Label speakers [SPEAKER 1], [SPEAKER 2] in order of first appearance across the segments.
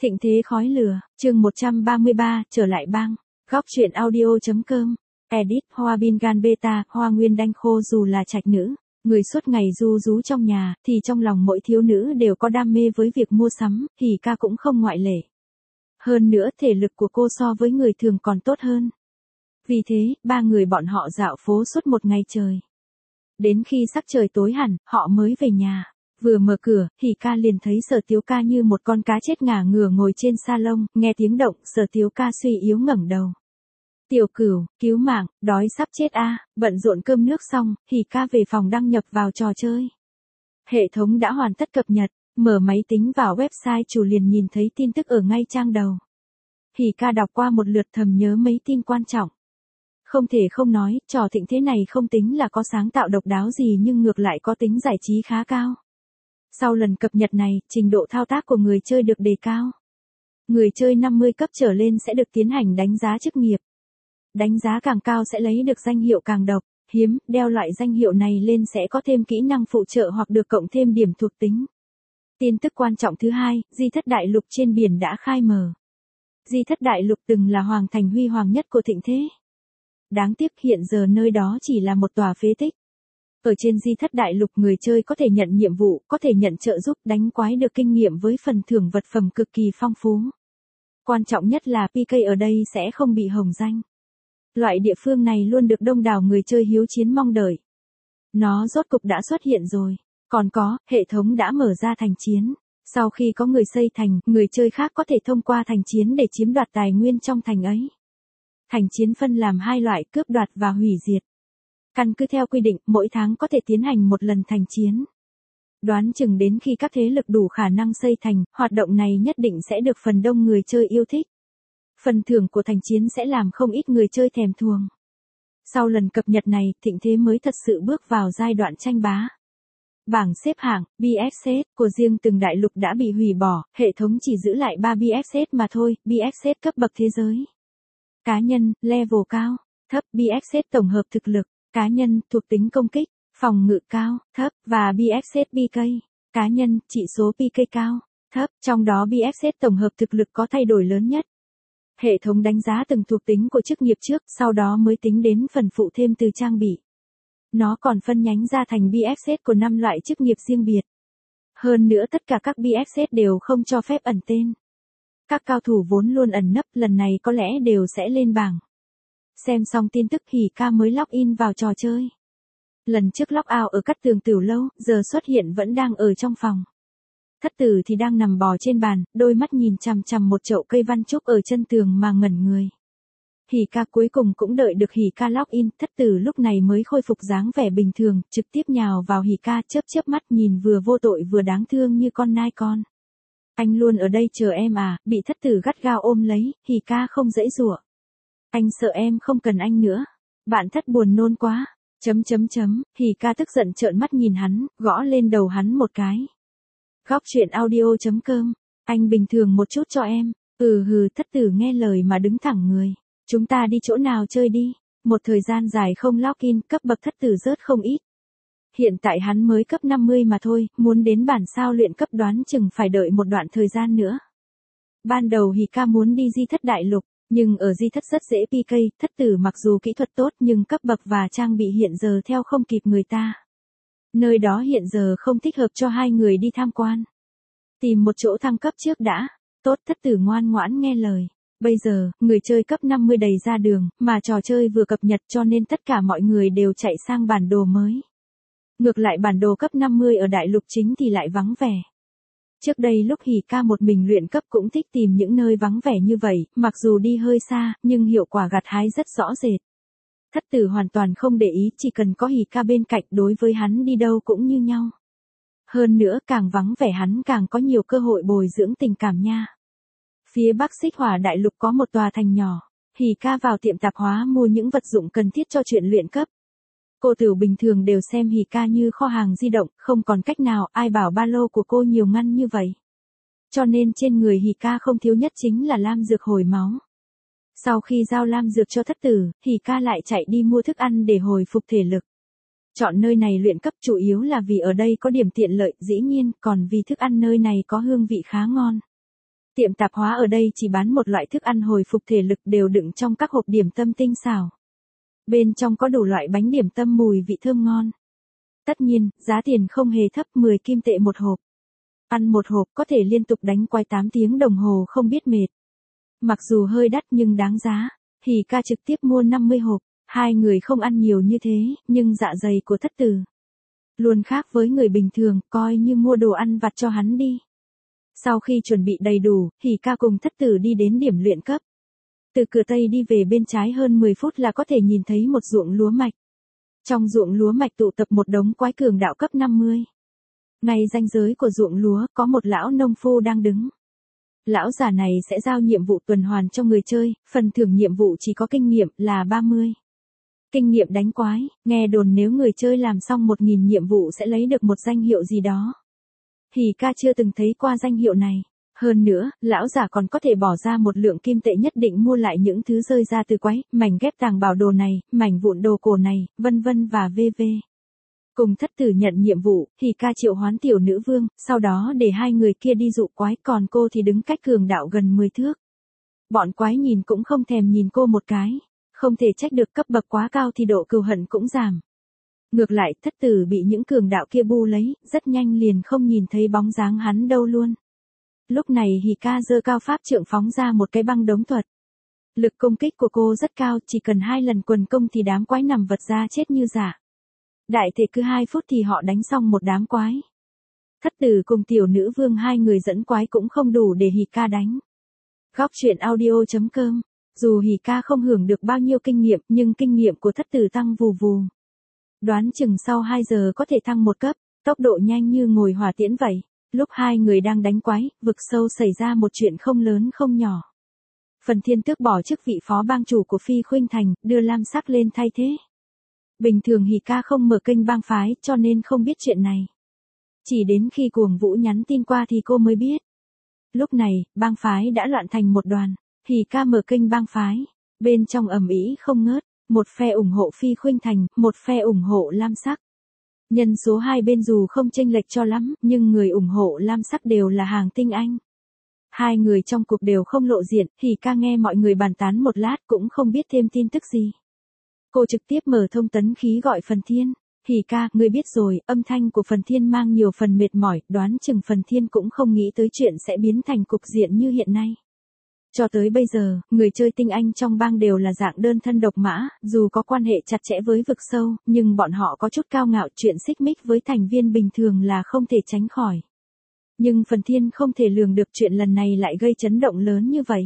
[SPEAKER 1] Thịnh thế khói lửa, chương 133, trở lại bang. Góc truyện audio.com. Edit Hoa Bingan Beta, Hoa Nguyên Đanh Khô dù là trạch nữ, người suốt ngày ru rú trong nhà, thì trong lòng mỗi thiếu nữ đều có đam mê với việc mua sắm, thì ca cũng không ngoại lệ. Hơn nữa thể lực của cô so với người thường còn tốt hơn. Vì thế, ba người bọn họ dạo phố suốt một ngày trời. Đến khi sắc trời tối hẳn, họ mới về nhà. Vừa mở cửa, Hỉ ca liền thấy Sở Tiếu ca như một con cá chết ngả ngửa ngồi trên salon, nghe tiếng động, Sở Tiếu ca suy yếu ngẩng đầu. Tiểu Cửu, cứu mạng, đói sắp chết a. Bận rộn cơm nước xong, Hỉ ca về phòng đăng nhập vào trò chơi. Hệ thống đã hoàn tất cập nhật, mở máy tính vào website chủ liền nhìn thấy tin tức ở ngay trang đầu. Hỉ ca đọc qua một lượt thầm nhớ mấy tin quan trọng. Không thể không nói, trò thịnh thế này không tính là có sáng tạo độc đáo gì nhưng ngược lại có tính giải trí khá cao. Sau lần cập nhật này, trình độ thao tác của người chơi được đề cao. Người chơi 50 cấp trở lên sẽ được tiến hành đánh giá chức nghiệp. Đánh giá càng cao sẽ lấy được danh hiệu càng độc, hiếm, đeo loại danh hiệu này lên sẽ có thêm kỹ năng phụ trợ hoặc được cộng thêm điểm thuộc tính. Tin tức quan trọng thứ hai, Di Thất Đại Lục trên biển đã khai mở. Di Thất Đại Lục từng là hoàng thành huy hoàng nhất của thịnh thế. Đáng tiếc hiện giờ nơi đó chỉ là một tòa phế tích. Ở trên Di Thất Đại Lục người chơi có thể nhận nhiệm vụ, có thể nhận trợ giúp đánh quái được kinh nghiệm với phần thưởng vật phẩm cực kỳ phong phú. Quan trọng nhất là PK ở đây sẽ không bị hồng danh. Loại địa phương này luôn được đông đảo người chơi hiếu chiến mong đợi. Nó rốt cục đã xuất hiện rồi. Còn có, hệ thống đã mở ra thành chiến. Sau khi có người xây thành, người chơi khác có thể thông qua thành chiến để chiếm đoạt tài nguyên trong thành ấy. Thành chiến phân làm hai loại, cướp đoạt và hủy diệt. Căn cứ theo quy định, mỗi tháng có thể tiến hành một lần thành chiến. Đoán chừng đến khi các thế lực đủ khả năng xây thành, hoạt động này nhất định sẽ được phần đông người chơi yêu thích. Phần thưởng của thành chiến sẽ làm không ít người chơi thèm thuồng. Sau lần cập nhật này, thịnh thế mới thật sự bước vào giai đoạn tranh bá. Bảng xếp hạng, BFZ của riêng từng đại lục đã bị hủy bỏ, hệ thống chỉ giữ lại 3 BFZ mà thôi, BFZ cấp bậc thế giới. Cá nhân, level cao, thấp, BFZ tổng hợp thực lực. Cá nhân, thuộc tính công kích, phòng ngự cao, thấp, và BFZ PK. Cá nhân, chỉ số PK cao, thấp, trong đó BFZ tổng hợp thực lực có thay đổi lớn nhất. Hệ thống đánh giá từng thuộc tính của chức nghiệp trước, sau đó mới tính đến phần phụ thêm từ trang bị. Nó còn phân nhánh ra thành BFZ của 5 loại chức nghiệp riêng biệt. Hơn nữa tất cả các BFZ đều không cho phép ẩn tên. Các cao thủ vốn luôn ẩn nấp lần này có lẽ đều sẽ lên bảng. Xem xong tin tức Hỉ ca mới login vào trò chơi. Lần trước log out ở Cát Tường Tiểu Lâu, giờ xuất hiện vẫn đang ở trong phòng. Thất tử thì đang nằm bò trên bàn, đôi mắt nhìn chằm chằm một chậu cây văn trúc ở chân tường mà ngẩn người. Hỉ ca cuối cùng cũng đợi được Hỉ ca login, thất tử lúc này mới khôi phục dáng vẻ bình thường, trực tiếp nhào vào Hỉ ca chớp chớp mắt nhìn vừa vô tội vừa đáng thương như con nai con. Anh luôn ở đây chờ em à, bị thất tử gắt gao ôm lấy, Hỉ ca không dãy giụa. Anh sợ em không cần anh nữa. Bạn thất buồn nôn quá. Hỉ ca tức giận trợn mắt nhìn hắn, gõ lên đầu hắn một cái. Góc truyện audio.com. Anh bình thường một chút cho em. Thất tử nghe lời mà đứng thẳng người. Chúng ta đi chỗ nào chơi đi. Một thời gian dài không login, cấp bậc thất tử rớt không ít. Hiện tại hắn mới cấp 50 mà thôi, muốn đến bản sao luyện cấp đoán chừng phải đợi một đoạn thời gian nữa. Ban đầu Hỉ ca muốn đi Di Thất Đại Lục. Nhưng ở Di Thất rất dễ PK, thất tử mặc dù kỹ thuật tốt nhưng cấp bậc và trang bị hiện giờ theo không kịp người ta. Nơi đó hiện giờ không thích hợp cho hai người đi tham quan. Tìm một chỗ thăng cấp trước đã. Tốt, thất tử ngoan ngoãn nghe lời. Bây giờ, người chơi cấp 50 đầy ra đường, mà trò chơi vừa cập nhật cho nên tất cả mọi người đều chạy sang bản đồ mới. Ngược lại bản đồ cấp 50 ở đại lục chính thì lại vắng vẻ. Trước đây lúc Hỉ ca một mình luyện cấp cũng thích tìm những nơi vắng vẻ như vậy, mặc dù đi hơi xa, nhưng hiệu quả gặt hái rất rõ rệt. Thất tử hoàn toàn không để ý, chỉ cần có Hỉ ca bên cạnh đối với hắn đi đâu cũng như nhau. Hơn nữa càng vắng vẻ hắn càng có nhiều cơ hội bồi dưỡng tình cảm nha. Phía Bắc Xích Hỏa Đại Lục có một tòa thành nhỏ, Hỉ ca vào tiệm tạp hóa mua những vật dụng cần thiết cho chuyện luyện cấp. Cô tiểu bình thường đều xem Hỉ ca như kho hàng di động, không còn cách nào, ai bảo ba lô của cô nhiều ngăn như vậy. Cho nên trên người Hỉ ca không thiếu nhất chính là lam dược hồi máu. Sau khi giao lam dược cho thất tử, Hỉ ca lại chạy đi mua thức ăn để hồi phục thể lực. Chọn nơi này luyện cấp chủ yếu là vì ở đây có điểm tiện lợi, dĩ nhiên, còn vì thức ăn nơi này có hương vị khá ngon. Tiệm tạp hóa ở đây chỉ bán một loại thức ăn hồi phục thể lực đều đựng trong các hộp điểm tâm tinh xảo. Bên trong có đủ loại bánh điểm tâm mùi vị thơm ngon. Tất nhiên, giá tiền không hề thấp, 10 kim tệ một hộp. Ăn một hộp có thể liên tục đánh quái 8 tiếng đồng hồ không biết mệt. Mặc dù hơi đắt nhưng đáng giá, Hỉ Ca trực tiếp mua 50 hộp. Hai người không ăn nhiều như thế, nhưng dạ dày của Thất Tử luôn khác với người bình thường, coi như mua đồ ăn vặt cho hắn đi. Sau khi chuẩn bị đầy đủ, Hỉ Ca cùng Thất Tử đi đến điểm luyện cấp. Từ cửa Tây đi về bên trái hơn 10 phút là có thể nhìn thấy một ruộng lúa mạch. Trong ruộng lúa mạch tụ tập một đống quái cường đạo cấp 50. Ngay ranh giới của ruộng lúa có một lão nông phu đang đứng. Lão già này sẽ giao nhiệm vụ tuần hoàn cho người chơi, phần thưởng nhiệm vụ chỉ có kinh nghiệm là 30. Kinh nghiệm đánh quái, nghe đồn nếu người chơi làm xong 1000 nhiệm vụ sẽ lấy được một danh hiệu gì đó. Hỉ Ca chưa từng thấy qua danh hiệu này. Hơn nữa, lão giả còn có thể bỏ ra một lượng kim tệ nhất định mua lại những thứ rơi ra từ quái, mảnh ghép tàng bảo đồ này, mảnh vụn đồ cổ này, vân vân và v.v. Cùng Thất Tử nhận nhiệm vụ, Hỉ Ca triệu hoán tiểu nữ vương, sau đó để hai người kia đi dụ quái, còn cô thì đứng cách cường đạo gần 10 thước. Bọn quái nhìn cũng không thèm nhìn cô một cái. Không thể trách được, cấp bậc quá cao thì độ cừu hận cũng giảm. Ngược lại, Thất Tử bị những cường đạo kia bu lấy, rất nhanh liền không nhìn thấy bóng dáng hắn đâu luôn. Lúc này Hỉ Ca giơ cao pháp trượng phóng ra một cái băng đống thuật. Lực công kích của cô rất cao, chỉ cần 2 lần quần công thì đám quái nằm vật ra chết như giả. Đại thể cứ 2 phút thì họ đánh xong một đám quái. Thất Tử cùng tiểu nữ vương hai người dẫn quái cũng không đủ để Hỉ Ca đánh. Góc truyện audio.com. Dù Hỉ Ca không hưởng được bao nhiêu kinh nghiệm, nhưng kinh nghiệm của Thất Tử tăng vù vù. Đoán chừng sau 2 giờ có thể thăng một cấp, tốc độ nhanh như ngồi hỏa tiễn vậy. Lúc hai người đang đánh quái, vực sâu xảy ra một chuyện không lớn không nhỏ. Phần Thiên tước bỏ chức vị phó bang chủ của Phi Khuynh Thành, đưa Lam Sắc lên thay thế. Bình thường Hỉ Ca không mở kênh bang phái cho nên không biết chuyện này. Chỉ đến khi Cuồng Vũ nhắn tin qua thì cô mới biết. Lúc này, bang phái đã loạn thành một đoàn. Hỉ Ca mở kênh bang phái, bên trong ầm ĩ không ngớt, một phe ủng hộ Phi Khuynh Thành, một phe ủng hộ Lam Sắc. Nhân số hai bên dù không chênh lệch cho lắm, nhưng người ủng hộ Lam Sắc đều là hàng tinh anh. Hai người trong cuộc đều không lộ diện, Hỉ Ca nghe mọi người bàn tán một lát cũng không biết thêm tin tức gì. Cô trực tiếp mở thông tấn khí gọi Phần Thiên. Hỉ Ca, ngươi biết rồi, âm thanh của Phần Thiên mang nhiều phần mệt mỏi, đoán chừng Phần Thiên cũng không nghĩ tới chuyện sẽ biến thành cục diện như hiện nay. Cho tới bây giờ, người chơi tinh anh trong bang đều là dạng đơn thân độc mã, dù có quan hệ chặt chẽ với vực sâu, nhưng bọn họ có chút cao ngạo, chuyện xích mích với thành viên bình thường là không thể tránh khỏi. Nhưng Phần Thiên không thể lường được chuyện lần này lại gây chấn động lớn như vậy.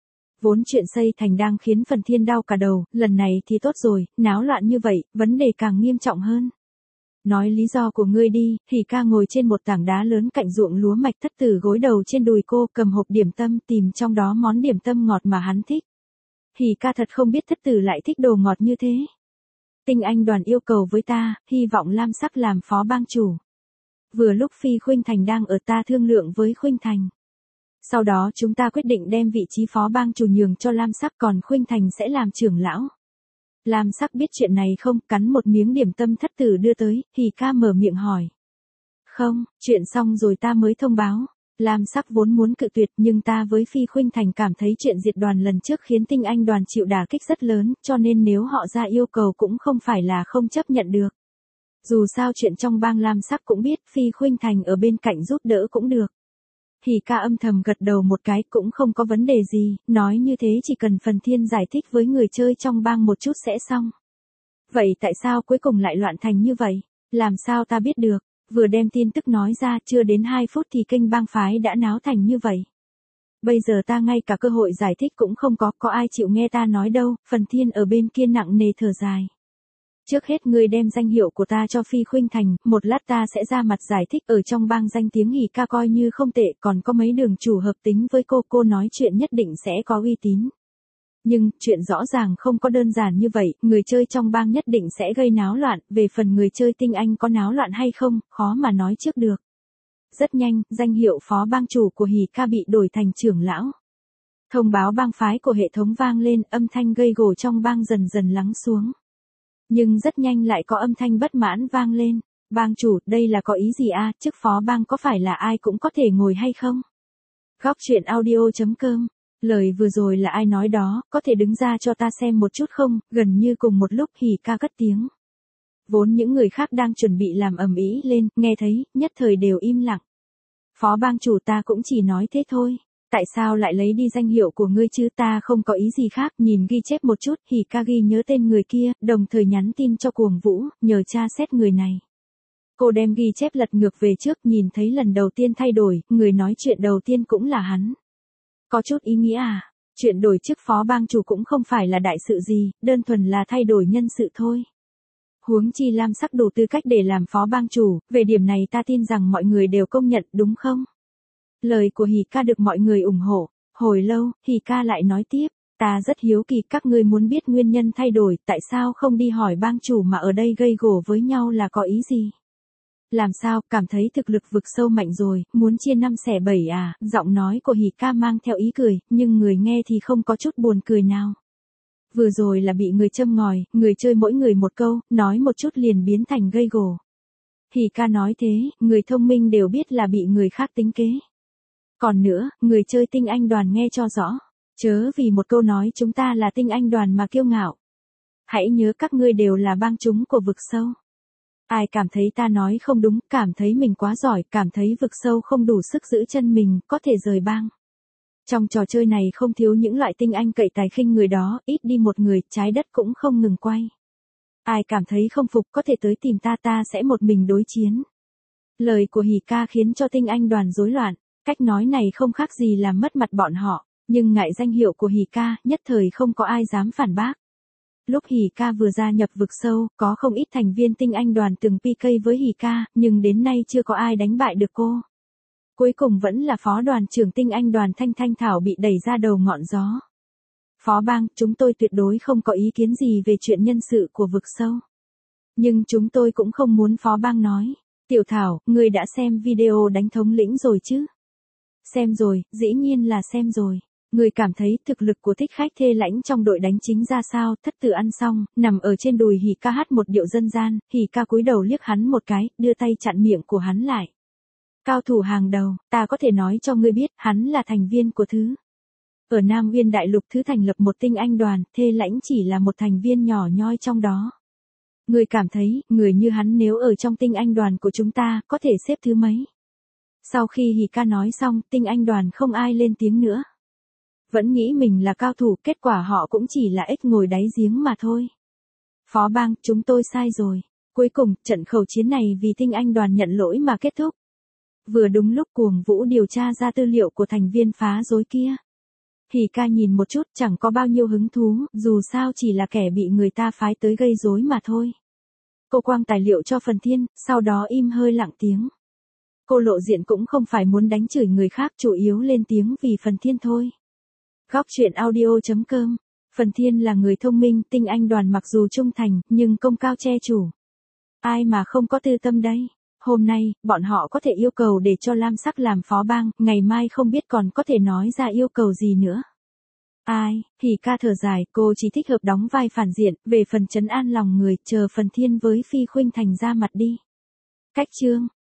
[SPEAKER 1] Vốn chuyện xây thành đang khiến Phần Thiên đau cả đầu, lần này thì tốt rồi, náo loạn như vậy, vấn đề càng nghiêm trọng hơn. Nói lý do của ngươi đi. Hỉ Ca ngồi trên một tảng đá lớn cạnh ruộng lúa mạch. Thất Tử gối đầu trên đùi cô, cầm hộp điểm tâm, tìm trong đó món điểm tâm ngọt mà hắn thích. Hỉ Ca thật không biết Thất Tử lại thích đồ ngọt như thế. Tinh anh đoàn yêu cầu với ta, hy vọng Lam Sắc làm phó bang chủ. Vừa lúc Phi Khuynh Thành đang ở, ta thương lượng với Khuynh Thành. Sau đó chúng ta quyết định đem vị trí phó bang chủ nhường cho Lam Sắc, còn Khuynh Thành sẽ làm trưởng lão. Lam Sắc biết chuyện này không, cắn một miếng điểm tâm Thất Tử đưa tới, Hỉ Ca mở miệng hỏi. Không, chuyện xong rồi ta mới thông báo. Lam Sắc vốn muốn cự tuyệt, nhưng ta với Phi Khuynh Thành cảm thấy chuyện diệt đoàn lần trước khiến tinh anh đoàn chịu đả kích rất lớn, cho nên nếu họ ra yêu cầu cũng không phải là không chấp nhận được. Dù sao chuyện trong bang Lam Sắc cũng biết, Phi Khuynh Thành ở bên cạnh giúp đỡ cũng được. Hỉ Ca âm thầm gật đầu một cái, cũng không có vấn đề gì, nói như thế chỉ cần Phần Thiên giải thích với người chơi trong bang một chút sẽ xong. Vậy tại sao cuối cùng lại loạn thành như vậy? Làm sao ta biết được? Vừa đem tin tức nói ra, chưa đến 2 phút thì kênh bang phái đã náo thành như vậy. Bây giờ ta ngay cả cơ hội giải thích cũng không có ai chịu nghe ta nói đâu. Phần Thiên ở bên kia nặng nề thở dài. Trước hết ngươi đem danh hiệu của ta cho Phi Khuynh Thành, một lát ta sẽ ra mặt giải thích. Ở trong bang danh tiếng Hỉ Ca coi như không tệ, còn có mấy đường chủ hợp tính với cô nói chuyện nhất định sẽ có uy tín. Nhưng, chuyện rõ ràng không có đơn giản như vậy, người chơi trong bang nhất định sẽ gây náo loạn, về phần người chơi tinh anh có náo loạn hay không, khó mà nói trước được. Rất nhanh, danh hiệu phó bang chủ của Hỉ Ca bị đổi thành trưởng lão. Thông báo bang phái của hệ thống vang lên, âm thanh gây gổ trong bang dần dần lắng xuống. Nhưng rất nhanh lại có âm thanh bất mãn vang lên. Bang chủ, đây là có ý gì a? Chức phó bang có phải là ai cũng có thể ngồi hay không? Góc truyện audio.com. Lời vừa rồi là ai nói đó, có thể đứng ra cho ta xem một chút không? Gần như cùng một lúc Hỉ Ca cất tiếng. Vốn những người khác đang chuẩn bị làm ầm ĩ lên, nghe thấy, nhất thời đều im lặng. Phó bang chủ, ta cũng chỉ nói thế thôi. Tại sao lại lấy đi danh hiệu của ngươi chứ? Ta không có ý gì khác. Nhìn ghi chép một chút, Hỉ Ca ghi nhớ tên người kia, đồng thời nhắn tin cho Cuồng Vũ, nhờ tra xét người này. Cô đem ghi chép lật ngược về trước, nhìn thấy lần đầu tiên thay đổi, người nói chuyện đầu tiên cũng là hắn. Có chút ý nghĩa à? Chuyện đổi chức phó bang chủ cũng không phải là đại sự gì, đơn thuần là thay đổi nhân sự thôi. Huống chi Lam Sắc đủ tư cách để làm phó bang chủ, về điểm này ta tin rằng mọi người đều công nhận, đúng không? Lời của Hỉ Ca được mọi người ủng hộ. Hồi lâu, Hỉ Ca lại nói tiếp, ta rất hiếu kỳ các ngươi muốn biết nguyên nhân thay đổi, tại sao không đi hỏi bang chủ mà ở đây gây gổ với nhau là có ý gì? Làm sao, cảm thấy thực lực vực sâu mạnh rồi, muốn chia năm xẻ bảy à? Giọng nói của Hỉ Ca mang theo ý cười, nhưng người nghe thì không có chút buồn cười nào. Vừa rồi là bị người châm ngòi, người chơi mỗi người một câu, nói một chút liền biến thành gây gổ. Hỉ Ca nói thế, người thông minh đều biết là bị người khác tính kế. Còn nữa, người chơi tinh anh đoàn nghe cho rõ. Chớ vì một câu nói chúng ta là tinh anh đoàn mà kiêu ngạo. Hãy nhớ các ngươi đều là bang chúng của vực sâu. Ai cảm thấy ta nói không đúng, cảm thấy mình quá giỏi, cảm thấy vực sâu không đủ sức giữ chân mình, có thể rời bang. Trong trò chơi này không thiếu những loại tinh anh cậy tài khinh người đó, ít đi một người, trái đất cũng không ngừng quay. Ai cảm thấy không phục có thể tới tìm ta sẽ một mình đối chiến. Lời của Hỉ Ca khiến cho tinh anh đoàn rối loạn, cách nói này không khác gì làm mất mặt bọn họ, nhưng ngại danh hiệu của Hỉ Ca, nhất thời không có ai dám phản bác. Lúc Hỉ Ca vừa gia nhập vực sâu, có không ít thành viên tinh anh đoàn từng PK với Hỉ Ca, nhưng đến nay chưa có ai đánh bại được cô. Cuối cùng vẫn là phó đoàn trưởng tinh anh đoàn Thanh Thanh Thảo bị đẩy ra đầu ngọn gió. Phó bang, chúng tôi tuyệt đối không có ý kiến gì về chuyện nhân sự của vực sâu. Nhưng chúng tôi cũng không muốn phó bang nói. Tiểu Thảo, ngươi đã xem video đánh thống lĩnh rồi chứ? Xem rồi, dĩ nhiên là xem rồi. Người cảm thấy thực lực của Thích Khách Thê Lãnh trong đội đánh chính ra sao? Thất tử ăn xong, nằm ở trên đùi Hỉ Ca hát một điệu dân gian, Hỉ Ca cúi đầu liếc hắn một cái, đưa tay chặn miệng của hắn lại. Cao thủ hàng đầu, ta có thể nói cho ngươi biết, hắn là thành viên của Thứ. Ở Nam Nguyên Đại Lục Thứ thành lập một tinh anh đoàn, Thê Lãnh chỉ là một thành viên nhỏ nhoi trong đó. Người cảm thấy, người như hắn nếu ở trong tinh anh đoàn của chúng ta, có thể xếp thứ mấy? Sau khi Hỉ Ca nói xong, tinh anh đoàn không ai lên tiếng nữa. Vẫn nghĩ mình là cao thủ, kết quả họ cũng chỉ là ếch ngồi đáy giếng mà thôi. Phó bang, chúng tôi sai rồi. Cuối cùng, trận khẩu chiến này vì tinh anh đoàn nhận lỗi mà kết thúc. Vừa đúng lúc Cuồng Vũ điều tra ra tư liệu của thành viên phá rối kia. Hỉ Ca nhìn một chút, chẳng có bao nhiêu hứng thú, dù sao chỉ là kẻ bị người ta phái tới gây rối mà thôi. Cô quăng tài liệu cho Phần Thiên, sau đó im hơi lặng tiếng. Cô lộ diện cũng không phải muốn đánh chửi người khác, chủ yếu lên tiếng vì Phần Thiên thôi. Góc truyện audio.com. Phần Thiên là người thông minh, tinh anh đoàn mặc dù trung thành, nhưng công cao che chủ. Ai mà không có tư tâm đây? Hôm nay, bọn họ có thể yêu cầu để cho Lam Sắc làm phó bang, ngày mai không biết còn có thể nói ra yêu cầu gì nữa. Ai, Hỉ Ca thở dài, cô chỉ thích hợp đóng vai phản diện, về phần trấn an lòng người, chờ Phần Thiên với Phi Khuynh Thành ra mặt đi. Cách chương.